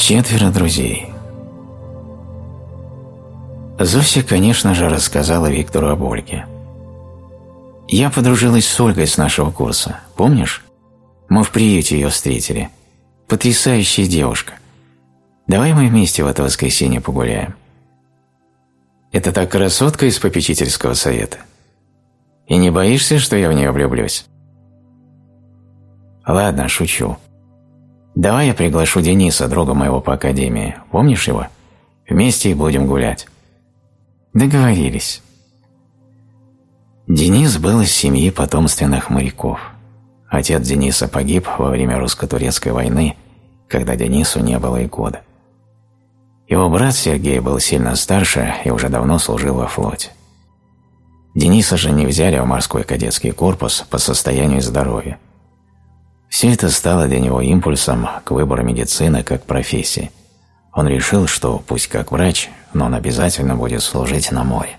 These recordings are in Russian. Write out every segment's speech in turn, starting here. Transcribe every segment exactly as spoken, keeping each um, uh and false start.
Четверо друзей. Зося, конечно же, рассказала Виктору об Ольге. «Я подружилась с Ольгой с нашего курса, помнишь? Мы в приюте ее встретили. Потрясающая девушка. Давай мы вместе в это воскресенье погуляем». «Это та красотка из попечительского совета? И не боишься, что я в нее влюблюсь?» «Ладно, шучу. Давай я приглашу Дениса, друга моего по академии. Помнишь его? Вместе и будем гулять». Договорились. Денис был из семьи потомственных моряков. Отец Дениса погиб во время русско-турецкой войны, когда Денису не было и года. Его брат Сергей был сильно старше и уже давно служил во флоте. Дениса же не взяли в морской кадетский корпус по состоянию здоровья. Все это стало для него импульсом к выбору медицины как профессии. Он решил, что пусть как врач, но он обязательно будет служить на море.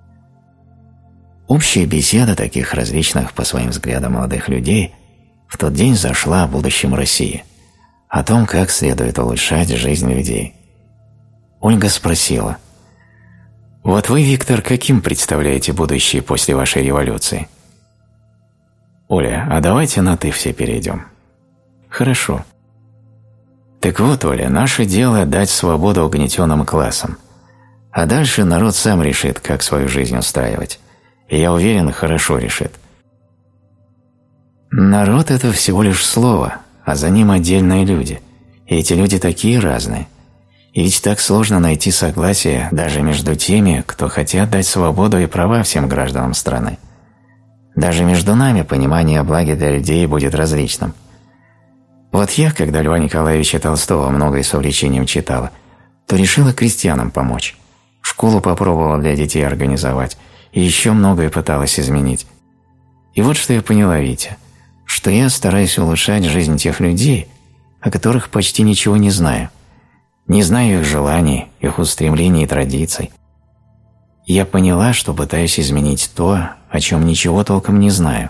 Общая беседа таких различных по своим взглядам молодых людей в тот день зашла о будущем России, о том, как следует улучшать жизнь людей. Ольга спросила: «Вот вы, Виктор, каким представляете будущее после вашей революции?» «Оля, а давайте на «ты» все перейдем». «Хорошо». «Так вот, Оля, наше дело дать свободу угнетенным классам, а дальше народ сам решит, как свою жизнь устраивать, и я уверен, хорошо решит». «Народ – это всего лишь слово, а за ним отдельные люди, и эти люди такие разные. И ведь так сложно найти согласие даже между теми, кто хотят дать свободу и права всем гражданам страны. Даже между нами понимание о благе для людей будет различным. Вот я, когда Льва Николаевича Толстого многое с увлечением читала, то решила крестьянам помочь. Школу попробовала для детей организовать, и еще многое пыталась изменить. И вот что я поняла, Витя, что я стараюсь улучшать жизнь тех людей, о которых почти ничего не знаю. Не знаю их желаний, их устремлений и традиций. Я поняла, что пытаюсь изменить то, о чем ничего толком не знаю.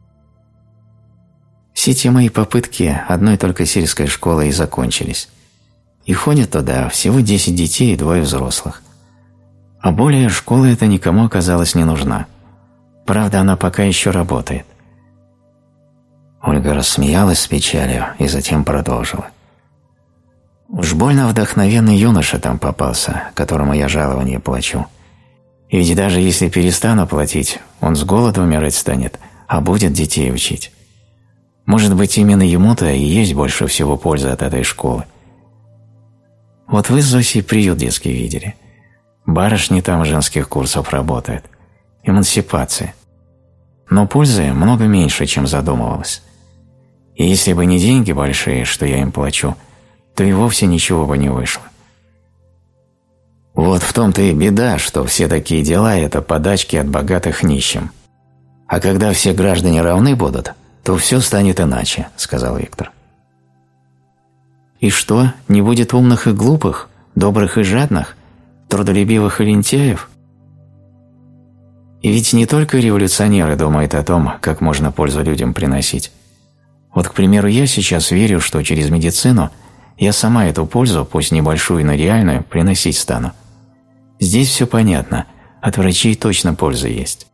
Все те мои попытки одной только сельской школой и закончились. И ходят туда всего десять детей и двое взрослых. А более школа эта никому оказалась не нужна. Правда, она пока еще работает. Ольга рассмеялась с печалью и затем продолжила. Уж больно вдохновенный юноша там попался, которому я жалование плачу. И ведь даже если перестану платить, он с голоду умирать станет, а будет детей учить. Может быть, именно ему-то и есть больше всего пользы от этой школы. Вот вы с Зосей приют детский видели. Барышни там женских курсов работают. Эмансипация. Но пользы много меньше, чем задумывалось. И если бы не деньги большие, что я им плачу, то и вовсе ничего бы не вышло. Вот в том-то и беда, что все такие дела – это подачки от богатых нищим. А когда все граждане равны будут, то все станет иначе, сказал Виктор. И что, не будет умных и глупых, добрых и жадных, трудолюбивых и лентяев? И ведь не только революционеры думают о том, как можно пользу людям приносить. Вот, к примеру, я сейчас верю, что через медицину я сама эту пользу, пусть небольшую, но реальную, приносить стану. Здесь все понятно, от врачей точно польза есть.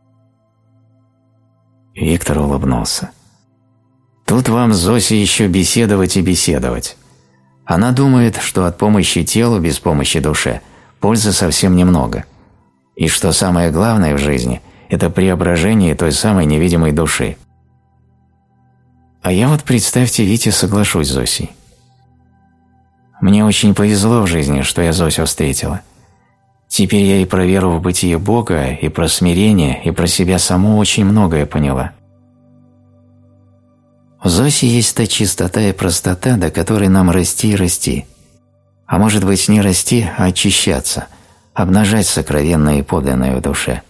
Виктор улыбнулся. Тут вам с Зосей еще беседовать и беседовать. Она думает, что от помощи телу без помощи душе пользы совсем немного. И что самое главное в жизни – это преображение той самой невидимой души. А я вот, представьте, Витя, соглашусь с Зосей. Мне очень повезло в жизни, что я Зосю встретила. Теперь я и про веру в бытие Бога, и про смирение, и про себя саму очень многое поняла. У Зоси есть та чистота и простота, до которой нам расти и расти. А может быть, не расти, а очищаться, обнажать сокровенное и подлинное в душе.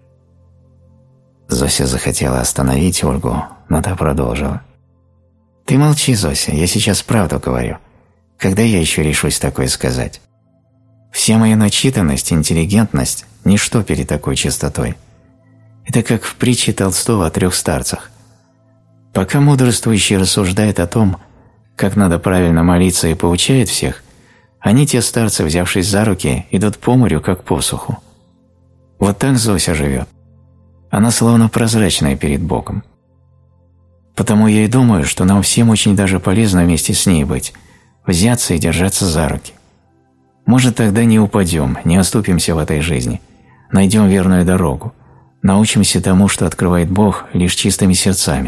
Зося захотела остановить Ольгу, но та продолжила. «Ты молчи, Зося, я сейчас правду говорю. Когда я еще решусь такое сказать? Вся моя начитанность, интеллигентность – ничто перед такой чистотой. Это как в притче Толстого о трех старцах. Пока мудрствующий рассуждает о том, как надо правильно молиться и поучает всех, Они, те старцы, взявшись за руки, идут по морю, как по суху. Вот так Зося живет. Она словно прозрачная перед Богом. Потому я и думаю, что нам всем очень даже полезно вместе с ней быть, взяться и держаться за руки. Может, тогда не упадем, не оступимся в этой жизни, найдем верную дорогу, научимся тому, что открывает Бог, лишь чистыми сердцами.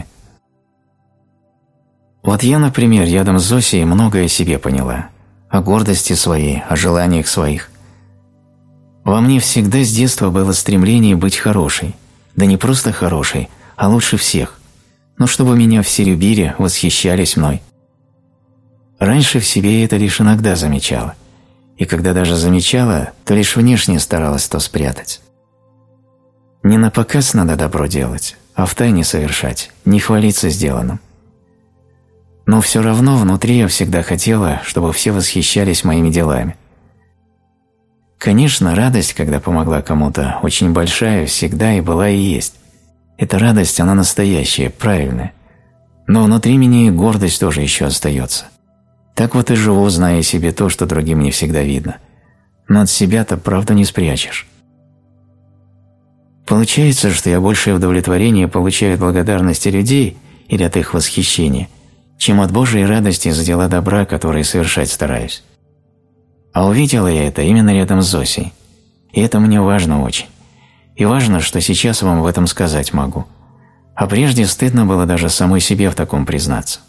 Вот я, например, рядом с Зосей многое о себе поняла, о гордости своей, о желаниях своих. Во мне всегда с детства было стремление быть хорошей, да не просто хорошей, а лучше всех, но чтобы меня все любили, восхищались мной. Раньше в себе это лишь иногда замечала, и когда даже замечала, то лишь внешне старалась то спрятать. Не на показ надо добро делать, а втайне совершать, не хвалиться сделанным. Но все равно внутри я всегда хотела, чтобы все восхищались моими делами. Конечно, радость, когда помогла кому-то, очень большая, всегда и была и есть. Эта радость, она настоящая, правильная. Но внутри меня и гордость тоже еще остается. Так вот и живу, зная себе то, что другим не всегда видно. Но от себя-то правду не спрячешь. Получается, что я большее удовлетворение получаю от благодарности людей или от их восхищения, чем от Божией радости за дела добра, которые совершать стараюсь. А увидела я это именно рядом с Зосей. И это мне важно очень. И важно, что сейчас вам в этом сказать могу. А прежде стыдно было даже самой себе в таком признаться.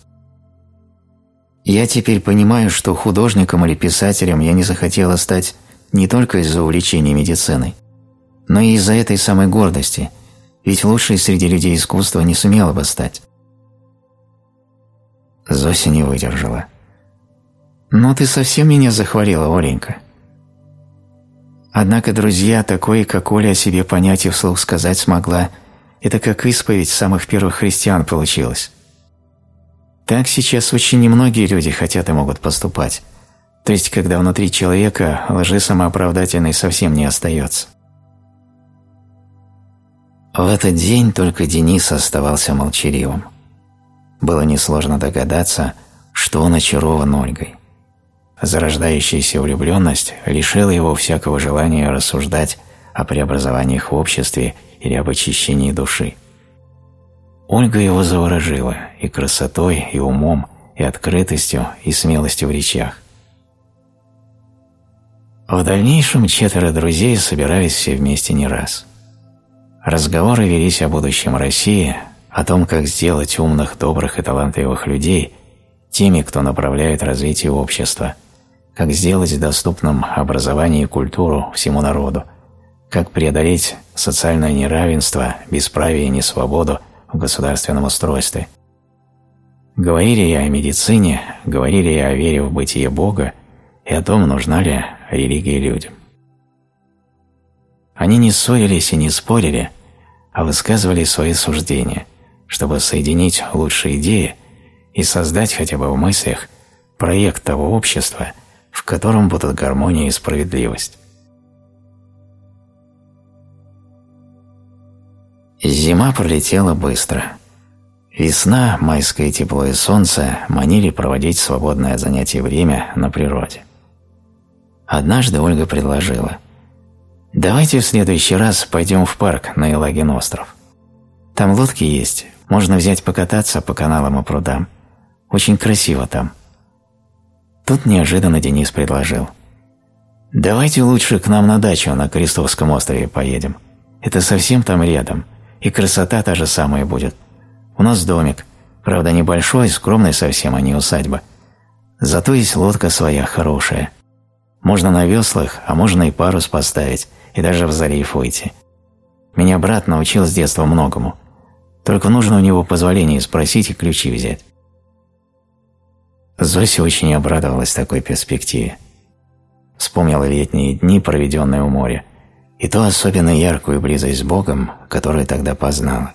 Я теперь понимаю, что художником или писателем я не захотела стать не только из-за увлечения медициной, но и из-за этой самой гордости, ведь лучшей среди людей искусства не сумела бы стать. Зося не выдержала. «Ну ты совсем меня захвалила, Оленька». Однако, друзья, такое, как Оля о себе понять и вслух сказать смогла, это как исповедь самых первых христиан получилось. Так сейчас очень немногие люди хотят и могут поступать, то есть когда внутри человека лжи самооправдательной совсем не остается. В этот день только Денис оставался молчаливым. Было несложно догадаться, что он очарован Ольгой. Зарождающаяся влюбленность лишила его всякого желания рассуждать о преобразованиях в обществе или об очищении души. Ольга его заворожила и красотой, и умом, и открытостью, и смелостью в речах. В дальнейшем четверо друзей собирались все вместе не раз. Разговоры велись о будущем России, о том, как сделать умных, добрых и талантливых людей теми, кто направляет развитие общества, как сделать доступным образование и культуру всему народу, как преодолеть социальное неравенство, бесправие и несвободу в государственном устройстве. Говорили и о медицине, говорили и о вере в бытие Бога и о том, нужна ли религия людям. Они не ссорились и не спорили, а высказывали свои суждения, чтобы соединить лучшие идеи и создать хотя бы в мыслях проект того общества, в котором будут гармония и справедливость. Зима пролетела быстро. Весна, майское тепло и солнце манили проводить свободное от занятий время на природе. Однажды Ольга предложила: «Давайте в следующий раз пойдем в парк на Елагин остров. Там лодки есть, можно взять покататься по каналам и прудам. Очень красиво там». Тут неожиданно Денис предложил: «Давайте лучше к нам на дачу на Крестовском острове поедем. Это совсем там рядом, и красота та же самая будет. У нас домик, правда небольшой, скромный совсем, а не усадьба. Зато есть лодка своя хорошая. Можно на веслах, а можно и парус поставить, и даже в залив выйти. Меня брат научил с детства многому. Только нужно у него позволение спросить и ключи взять». Зося очень обрадовалась такой перспективе. Вспомнила летние дни, проведенные у моря, и ту особенно яркую близость с Богом, которую тогда познала.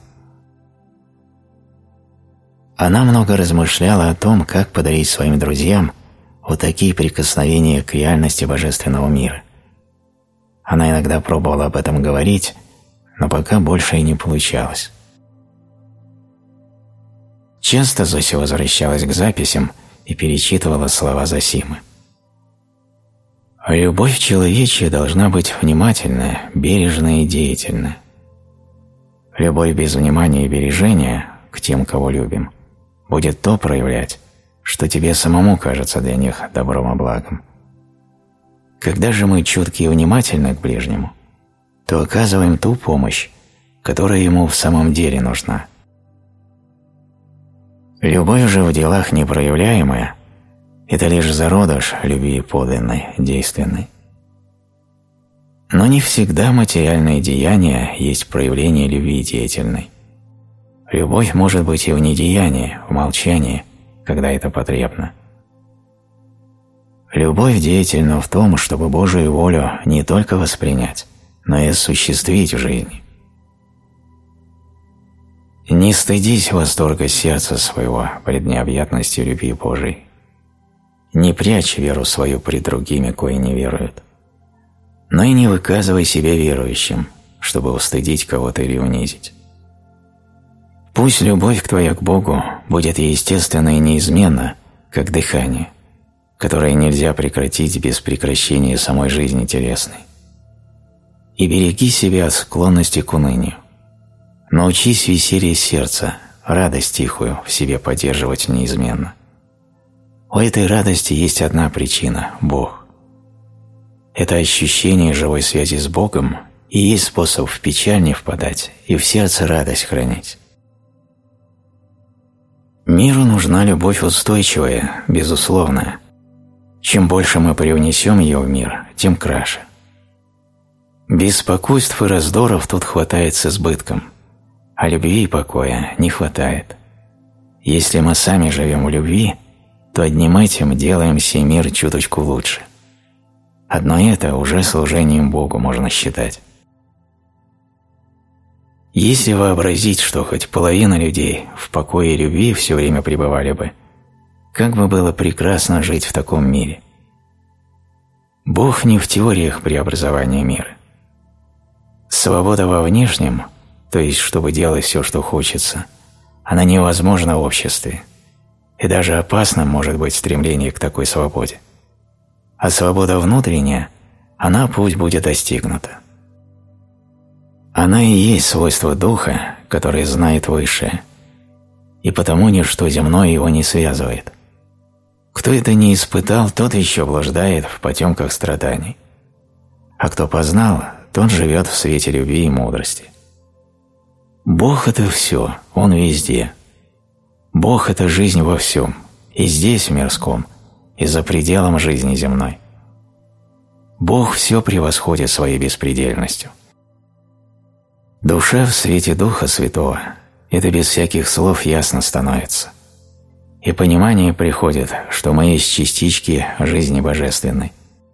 Она много размышляла о том, как подарить своим друзьям вот такие прикосновения к реальности божественного мира. Она иногда пробовала об этом говорить, но пока больше и не получалось. Часто Зося возвращалась к записям и перечитывала слова Зосимы. А любовь человечья должна быть внимательная, бережная и деятельная. Любовь без внимания и бережения к тем, кого любим, будет то проявлять, что тебе самому кажется для них добром и благом. Когда же мы чутки и внимательны к ближнему, то оказываем ту помощь, которая ему в самом деле нужна. Любовь же в делах непроявляемая – это лишь зародыш любви подлинной, действенной. Но не всегда материальные деяния есть проявление любви деятельной. Любовь может быть и в недеянии, в молчании, когда это потребно. Любовь деятельна в том, чтобы Божию волю не только воспринять, но и осуществить в жизни. Не стыдись восторга сердца своего пред необъятностью любви Божией. Не прячь веру свою пред другими, кои не веруют. Но и не выказывай себя верующим, чтобы устыдить кого-то или унизить. Пусть любовь твоя к Богу будет естественна и неизменна, как дыхание, которое нельзя прекратить без прекращения самой жизни телесной. И береги себя от склонности к унынию. Научись веселье сердца, радость тихую в себе поддерживать неизменно. У этой радости есть одна причина – Бог. Это ощущение живой связи с Богом и есть способ в печаль не впадать и в сердце радость хранить. Миру нужна любовь устойчивая, безусловная. Чем больше мы привнесем ее в мир, тем краше. Беспокойств и раздоров тут хватает с избытком, а любви и покоя не хватает. Если мы сами живем в любви, то одним этим делаем сей мир чуточку лучше. Одно это уже служением Богу можно считать. Если вообразить, что хоть половина людей в покое и любви все время пребывали бы, как бы было прекрасно жить в таком мире. Бог не в теориях преобразования мира. Свобода во внешнем, то есть чтобы делать все, что хочется, она невозможна в обществе, и даже опасным может быть стремление к такой свободе. А свобода внутренняя, она пусть будет достигнута. Она и есть свойство духа, который знает высшее, и потому ничто земное его не связывает. Кто это не испытал, тот еще блуждает в потемках страданий, а кто познал, тот живет в свете любви и мудрости. Бог – это все, Он везде. Бог – это жизнь во всем, и здесь, в мирском, и за пределом жизни земной. Бог все превосходит своей беспредельностью. Душа в свете Духа Святого – это без всяких слов ясно становится. И понимание приходит, что мы есть частички жизни божественной.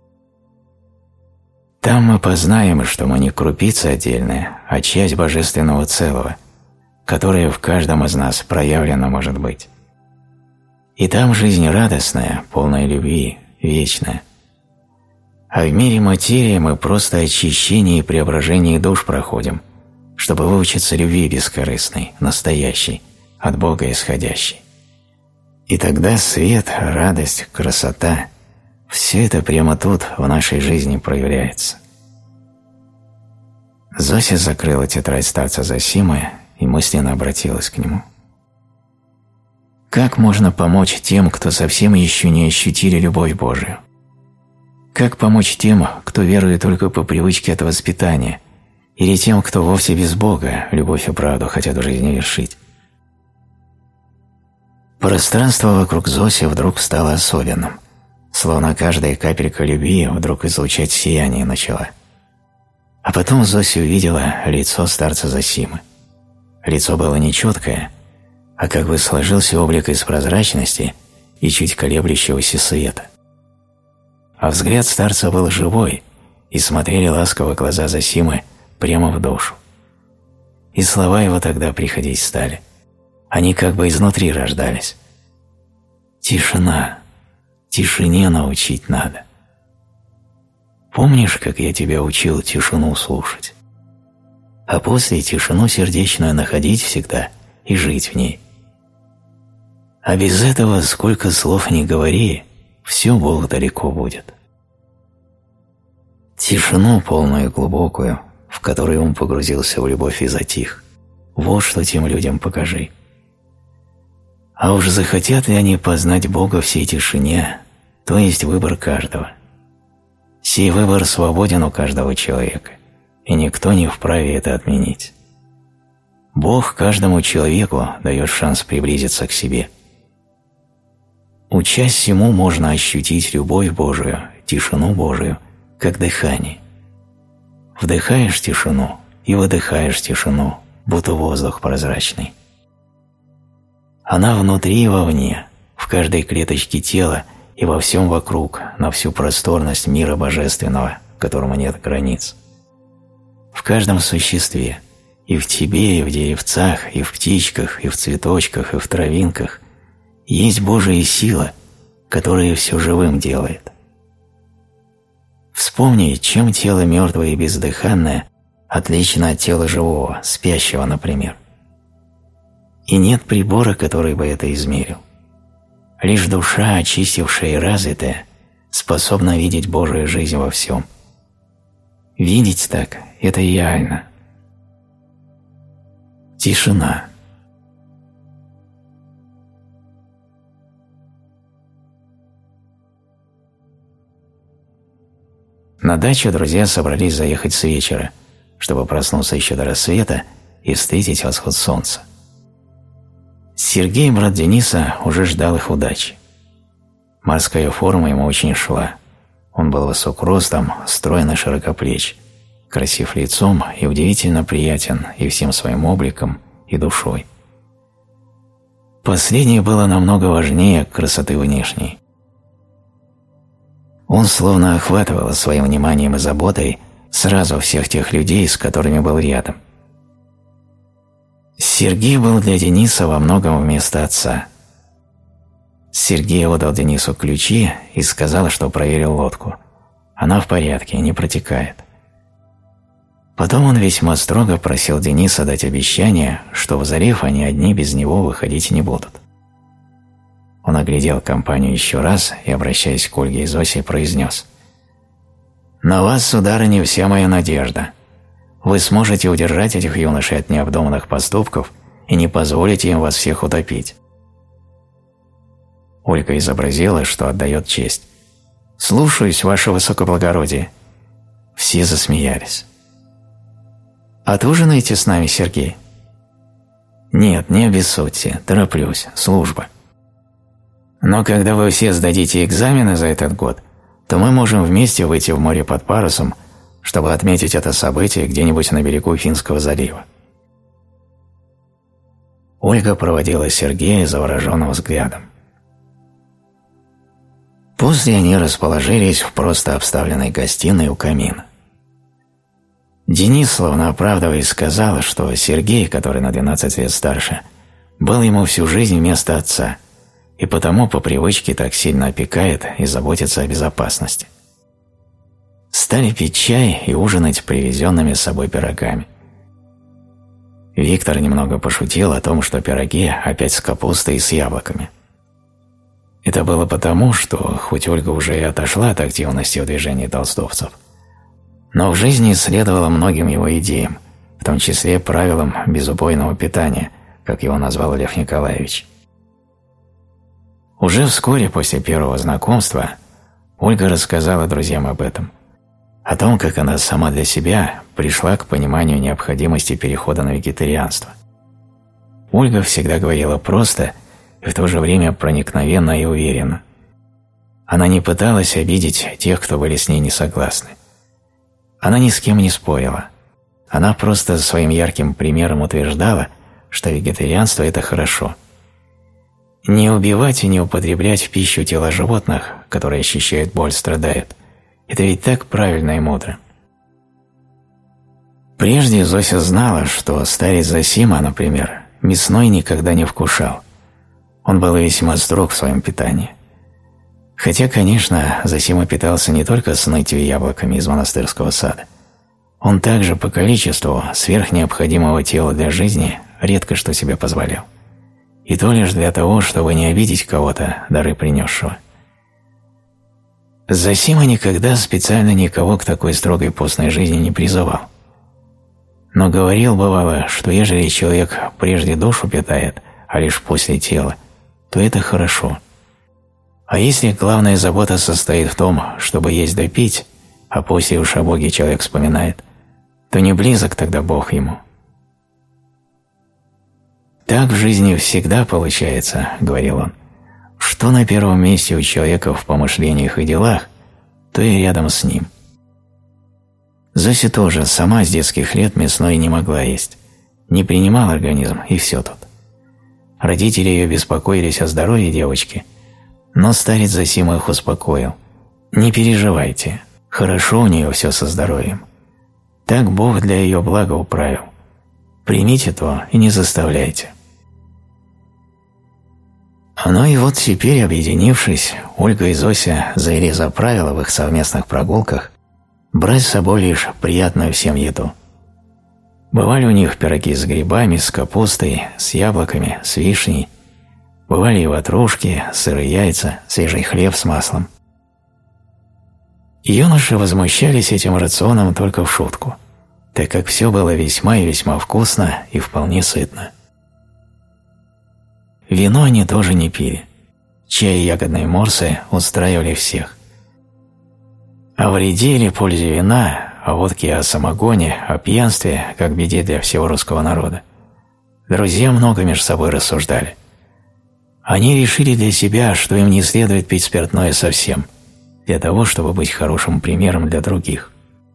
Там мы познаем, что мы не крупица отдельная, а часть божественного целого, которая в каждом из нас проявлена может быть. И там жизнь радостная, полная любви, вечная. А в мире материи мы просто очищение и преображение душ проходим, чтобы выучиться любви бескорыстной, настоящей, от Бога исходящей. И тогда свет, радость, красота – все это прямо тут, в нашей жизни, проявляется. Зося закрыла тетрадь старца Зосимы и мысленно обратилась к нему. Как можно помочь тем, кто совсем еще не ощутили любовь Божию? Как помочь тем, кто верует только по привычке от воспитания, или тем, кто вовсе без Бога любовь и правду хотят в жизни вершить? Пространство вокруг Зоси вдруг стало особенным, словно каждая капелька любви вдруг излучать сияние начала. А потом Зося увидела лицо старца Зосимы. Лицо было нечеткое, а как бы сложился облик из прозрачности и чуть колеблющегося света. А взгляд старца был живой, и смотрели ласково глаза Зосимы прямо в душу. И слова его тогда приходить стали. Они как бы изнутри рождались. Тишина. Тишине научить надо. Помнишь, как я тебя учил тишину слушать? А после тишину сердечную находить всегда и жить в ней. А без этого, сколько слов ни говори, все Бог далеко будет. Тишину полную и глубокую, в которой ум погрузился в любовь и затих. Вот что тем людям покажи. А уж захотят ли они познать Бога в сей тишине, то есть выбор каждого. Сей выбор свободен у каждого человека, и никто не вправе это отменить. Бог каждому человеку дает шанс приблизиться к себе. Учась всему, можно ощутить любовь Божию, тишину Божию, как дыхание. Вдыхаешь тишину и выдыхаешь тишину, будто воздух прозрачный. Она внутри и вовне, в каждой клеточке тела и во всем вокруг, на всю просторность мира божественного, которому нет границ. В каждом существе, и в тебе, и в деревцах, и в птичках, и в цветочках, и в травинках, есть Божия сила, которая все живым делает. Вспомни, чем тело мертвое и бездыханное отлично от тела живого, спящего, например. И нет прибора, который бы это измерил. Лишь душа, очистившая и развитая, способна видеть Божию жизнь во всем. Видеть так – это реально. Тишина. На дачу друзья собрались заехать с вечера, чтобы проснуться еще до рассвета и встретить восход солнца. Сергей, брат Дениса, уже ждал их удачи. Морская форма ему очень шла. Он был высок ростом, стройный, широкоплеч, красив лицом и удивительно приятен и всем своим обликом, и душой. Последнее было намного важнее красоты внешней. Он словно охватывал своим вниманием и заботой сразу всех тех людей, с которыми был рядом. Сергей был для Дениса во многом вместо отца. Сергей отдал Денису ключи и сказал, что проверил лодку. Она в порядке, не протекает. Потом он весьма строго просил Дениса дать обещание, что в залив они одни без него выходить не будут. Он оглядел компанию еще раз и, обращаясь к Ольге и Зосе, произнес: «На вас, сударыня, вся моя надежда. Вы сможете удержать этих юношей от необдуманных поступков и не позволите им вас всех утопить». Ольга изобразила, что отдает честь. «Слушаюсь, ваше высокоблагородие». Все засмеялись. «Отужинаете с нами, Сергей?» «Нет, не обессудьте, тороплюсь, служба. Но когда вы все сдадите экзамены за этот год, то мы можем вместе выйти в море под парусом, чтобы отметить это событие где-нибудь на берегу Финского залива». Ольга проводила Сергея завороженным взглядом. После они расположились в просто обставленной гостиной у камина. Денис, словно оправдываясь, сказал, что Сергей, который на двенадцать лет старше, был ему всю жизнь вместо отца, и потому по привычке так сильно опекает и заботится о безопасности. Стали пить чай и ужинать привезенными с собой пирогами. Виктор немного пошутил о том, что пироги опять с капустой и с яблоками. Это было потому, что, хоть Ольга уже и отошла от активности в движении толстовцев, но в жизни следовала многим его идеям, в том числе правилам безубойного питания, как его назвал Лев Николаевич. Уже вскоре после первого знакомства Ольга рассказала друзьям об этом, о том, как она сама для себя пришла к пониманию необходимости перехода на вегетарианство. Ольга всегда говорила просто и в то же время проникновенно и уверенно. Она не пыталась обидеть тех, кто были с ней не согласны. Она ни с кем не спорила. Она просто своим ярким примером утверждала, что вегетарианство – это хорошо. Не убивать и не употреблять в пищу тела животных, которые ощущают боль, страдают – это ведь так правильно и мудро. Прежде Зося знала, что старец Зосима, например, мясной никогда не вкушал. Он был весьма строг в своем питании. Хотя, конечно, Зосима питался не только снытью и яблоками из монастырского сада. Он также по количеству сверхнеобходимого тела для жизни редко что себе позволял. И то лишь для того, чтобы не обидеть кого-то, дары принесшего. Зосима никогда специально никого к такой строгой постной жизни не призывал. Но говорил, бывало, что ежели человек прежде душу питает, а лишь после тела, то это хорошо. А если главная забота состоит в том, чтобы есть да пить, а после уж о Боге человек вспоминает, то не близок тогда Бог ему. «Так в жизни всегда получается, — говорил он, — что на первом месте у человека в помышлениях и делах, то и рядом с ним». Зося тоже сама с детских лет мясной не могла есть, не принимал организм, и все тут. Родители ее беспокоились о здоровье девочки, но старец Зосима их успокоил. «Не переживайте, хорошо у нее все со здоровьем. Так Бог для ее блага управил. Примите то и не заставляйте». Ну и вот теперь, объединившись, Ольга и Зося завели за правило в их совместных прогулках брать с собой лишь приятную всем еду. Бывали у них пироги с грибами, с капустой, с яблоками, с вишней. Бывали и ватрушки, сырые яйца, свежий хлеб с маслом. Юноши возмущались этим рационом только в шутку, так как все было весьма и весьма вкусно и вполне сытно. Вино они тоже не пили. Чай и ягодные морсы устраивали всех. О вреде или пользе вина, о водке, о самогоне, о пьянстве, как беде для всего русского народа, друзья много между собой рассуждали. Они решили для себя, что им не следует пить спиртное совсем, для того, чтобы быть хорошим примером для других.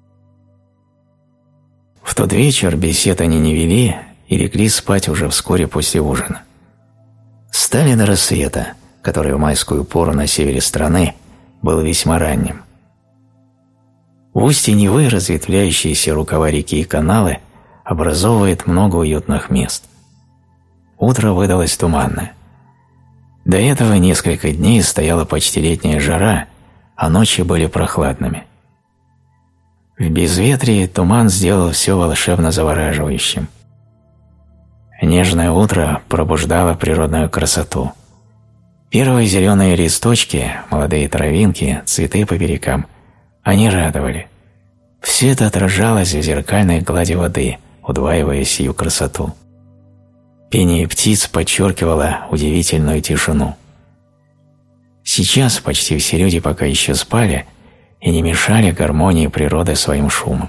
В тот вечер бесед они не вели и легли спать уже вскоре после ужина. Стали до рассвета, который в майскую пору на севере страны был весьма ранним. В устье Невы разветвляющиеся рукава реки и каналы образовывают много уютных мест. Утро выдалось туманное. До этого несколько дней стояла почти летняя жара, а ночи были прохладными. В безветрии туман сделал все волшебно завораживающим. Нежное утро пробуждало природную красоту. Первые зеленые листочки, молодые травинки, цветы по берегам, они радовали. Все это отражалось в зеркальной глади воды, удваивая сию красоту. Пение птиц подчеркивало удивительную тишину. Сейчас почти все люди пока еще спали и не мешали гармонии природы своим шумом.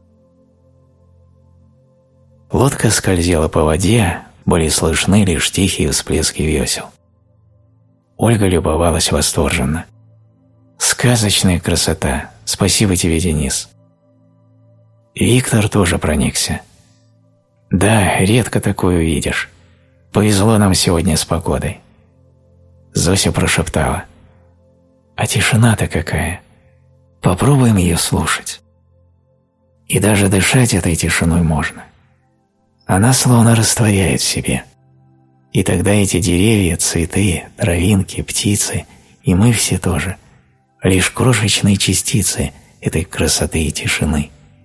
Лодка скользила по воде, были слышны лишь тихие всплески весел. Ольга любовалась восторженно. «Сказочная красота! Спасибо тебе, Денис!» Виктор тоже проникся. «Да, редко такое увидишь. Повезло нам сегодня с погодой». Зося прошептала. «А тишина-то какая! Попробуем ее слушать. И даже дышать этой тишиной можно. Она словно растворяет в себе. И тогда эти деревья, цветы, травинки, птицы, и мы все тоже, лишь крошечные частицы этой красоты и тишины».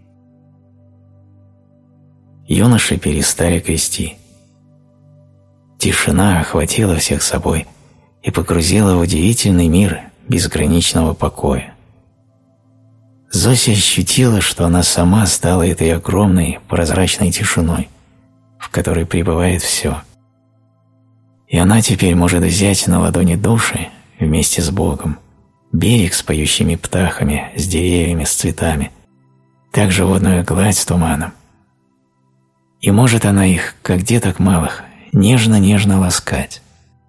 Юноши перестали грести. Тишина охватила всех собой и погрузила в удивительный мир безграничного покоя. Зося ощутила, что она сама стала этой огромной прозрачной тишиной, в которой пребывает все. И она теперь может взять на ладони души вместе с Богом, берег с поющими птахами, с деревьями, с цветами, также водную гладь с туманом. И может она их, как деток малых, нежно-нежно ласкать.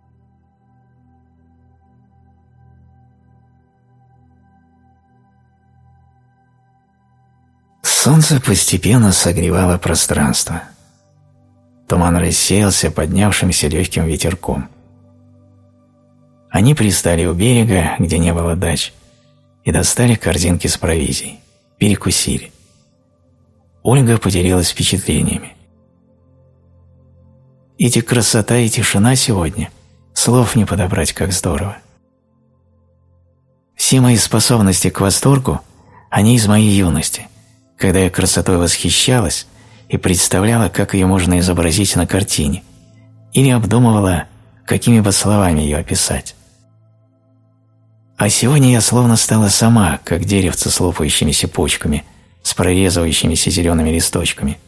Солнце постепенно согревало пространство. Туман рассеялся поднявшимся легким ветерком. Они пристали у берега, где не было дач, и достали корзинки с провизией, перекусили. Ольга поделилась впечатлениями. Эти красота и тишина сегодня, слов не подобрать, как здорово. Все мои способности к восторгу, они из моей юности, когда я красотой восхищалась и представляла, как ее можно изобразить на картине, или обдумывала, какими бы словами ее описать. А сегодня я словно стала сама, как деревце с лопающимися почками, с прорезывающимися зелеными листочками.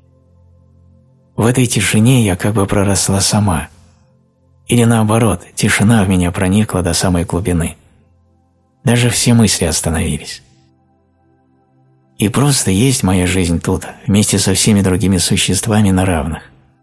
В этой тишине я как бы проросла сама. Или наоборот, тишина в меня проникла до самой глубины. Даже все мысли остановились. И просто есть моя жизнь тут, вместе со всеми другими существами на равных.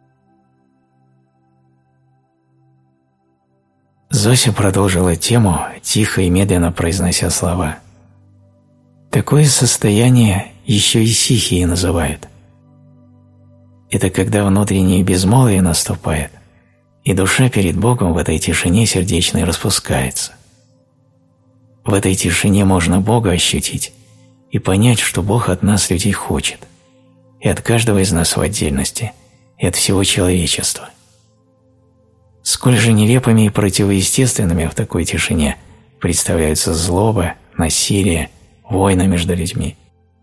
Зося продолжила тему, тихо и медленно произнося слова. Такое состояние еще и сихией называют. Это когда внутреннее безмолвие наступает, и душа перед Богом в этой тишине сердечной распускается. В этой тишине можно Бога ощутить и понять, что Бог от нас, людей, хочет, и от каждого из нас в отдельности, и от всего человечества. Сколь же нелепыми и противоестественными в такой тишине представляются злоба, насилие, войны между людьми.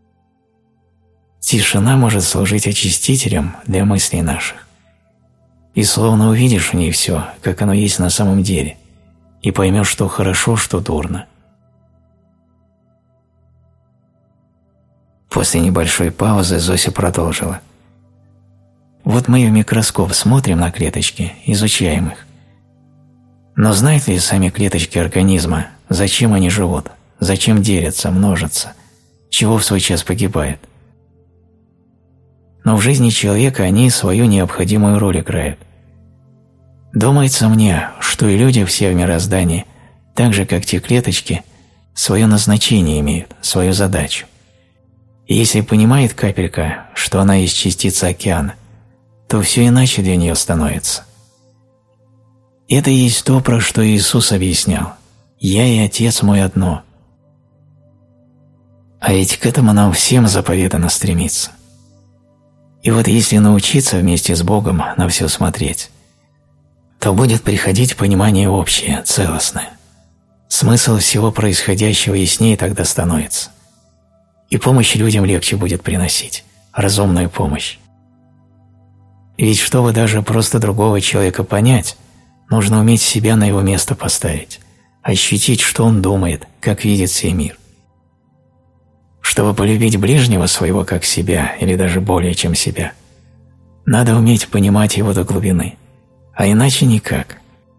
Тишина может служить очистителем для мыслей наших. И словно увидишь в ней все, как оно есть на самом деле, и поймешь, что хорошо, что дурно. После небольшой паузы Зося продолжила. Вот мы в микроскоп смотрим на клеточки, изучаем их. Но знают ли сами клеточки организма, зачем они живут, зачем делятся, множатся, чего в свой час погибает? Но в жизни человека они свою необходимую роль играют. Думается мне, что и люди все в мироздании, так же как те клеточки, свое назначение имеют, свою задачу. И если понимает капелька, что она есть частица океана, то все иначе для нее становится. Это и есть то, про что Иисус объяснял: «Я и Отец мой одно». А ведь к этому нам всем заповедано стремиться. И вот если научиться вместе с Богом на все смотреть, то будет приходить понимание общее, целостное. Смысл всего происходящего яснее тогда становится. И помощь людям легче будет приносить, разумную помощь. Ведь чтобы даже просто другого человека понять, нужно уметь себя на его место поставить, ощутить, что он думает, как видит сей мир. Чтобы полюбить ближнего своего как себя, или даже более чем себя, надо уметь понимать его до глубины, а иначе никак.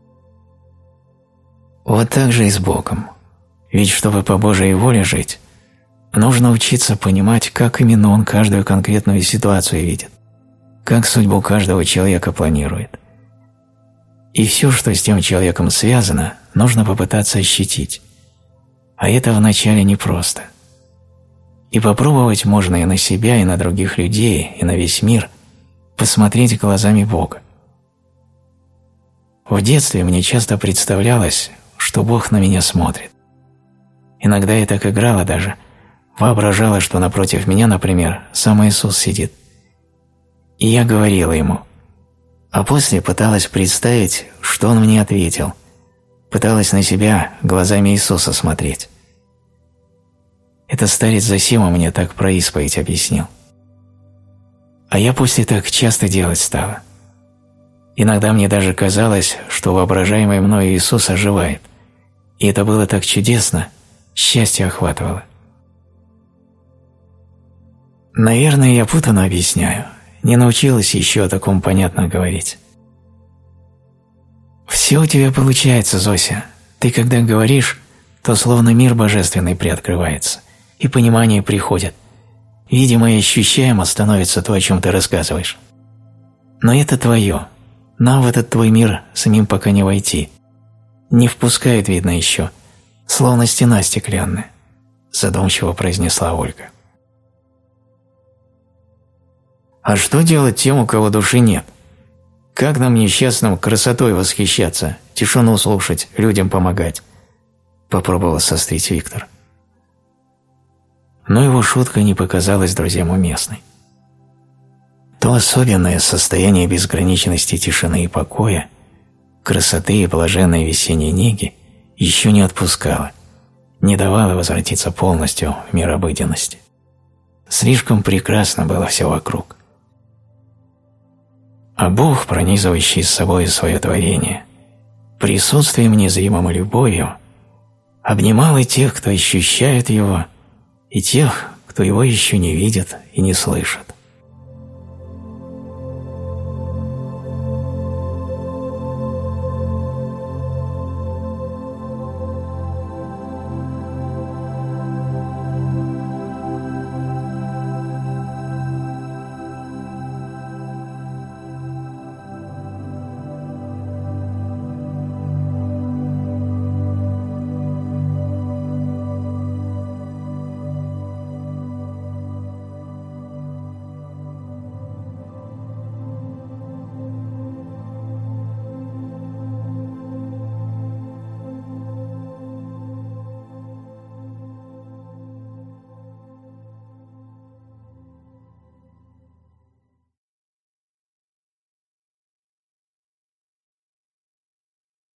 Вот так же и с Богом. Ведь чтобы по Божьей воле жить, нужно учиться понимать, как именно Он каждую конкретную ситуацию видит, как судьбу каждого человека планирует. И все, что с тем человеком связано, нужно попытаться ощутить. А это вначале непросто. И попробовать можно и на себя, и на других людей, и на весь мир посмотреть глазами Бога. В детстве мне часто представлялось, что Бог на меня смотрит. Иногда я так играла даже, воображала, что напротив меня, например, сам Иисус сидит. И я говорила Ему, а после пыталась представить, что Он мне ответил, пыталась на себя глазами Иисуса смотреть. Это старец Зосима мне так про исповедь объяснил. А я после так часто делать стала. Иногда мне даже казалось, что воображаемый мною Иисус оживает. И это было так чудесно, счастье охватывало. Наверное, я путано объясняю, не научилась еще о таком понятно говорить. Все у тебя получается, Зося. Ты когда говоришь, то словно мир божественный приоткрывается, и понимание приходит. Видимо и ощущаемо становится то, о чем ты рассказываешь. Но это твое. Нам в этот твой мир самим пока не войти. Не впускает, видно, еще. Словно стена стеклянная, задумчиво произнесла Ольга. А что делать тем, у кого души нет? Как нам, несчастным, красотой восхищаться, тишину слушать, людям помогать? Попробовал сострить Виктор. Но его шутка не показалась друзьям уместной. То особенное состояние безграничности тишины и покоя, красоты и блаженной весенней неги еще не отпускало, не давало возвратиться полностью в мир обыденности. Слишком прекрасно было все вокруг. А Бог, пронизывающий с собой свое творение, присутствием незримым и любовью, обнимал и тех, кто ощущает его, и тех, кто его еще не видит и не слышит.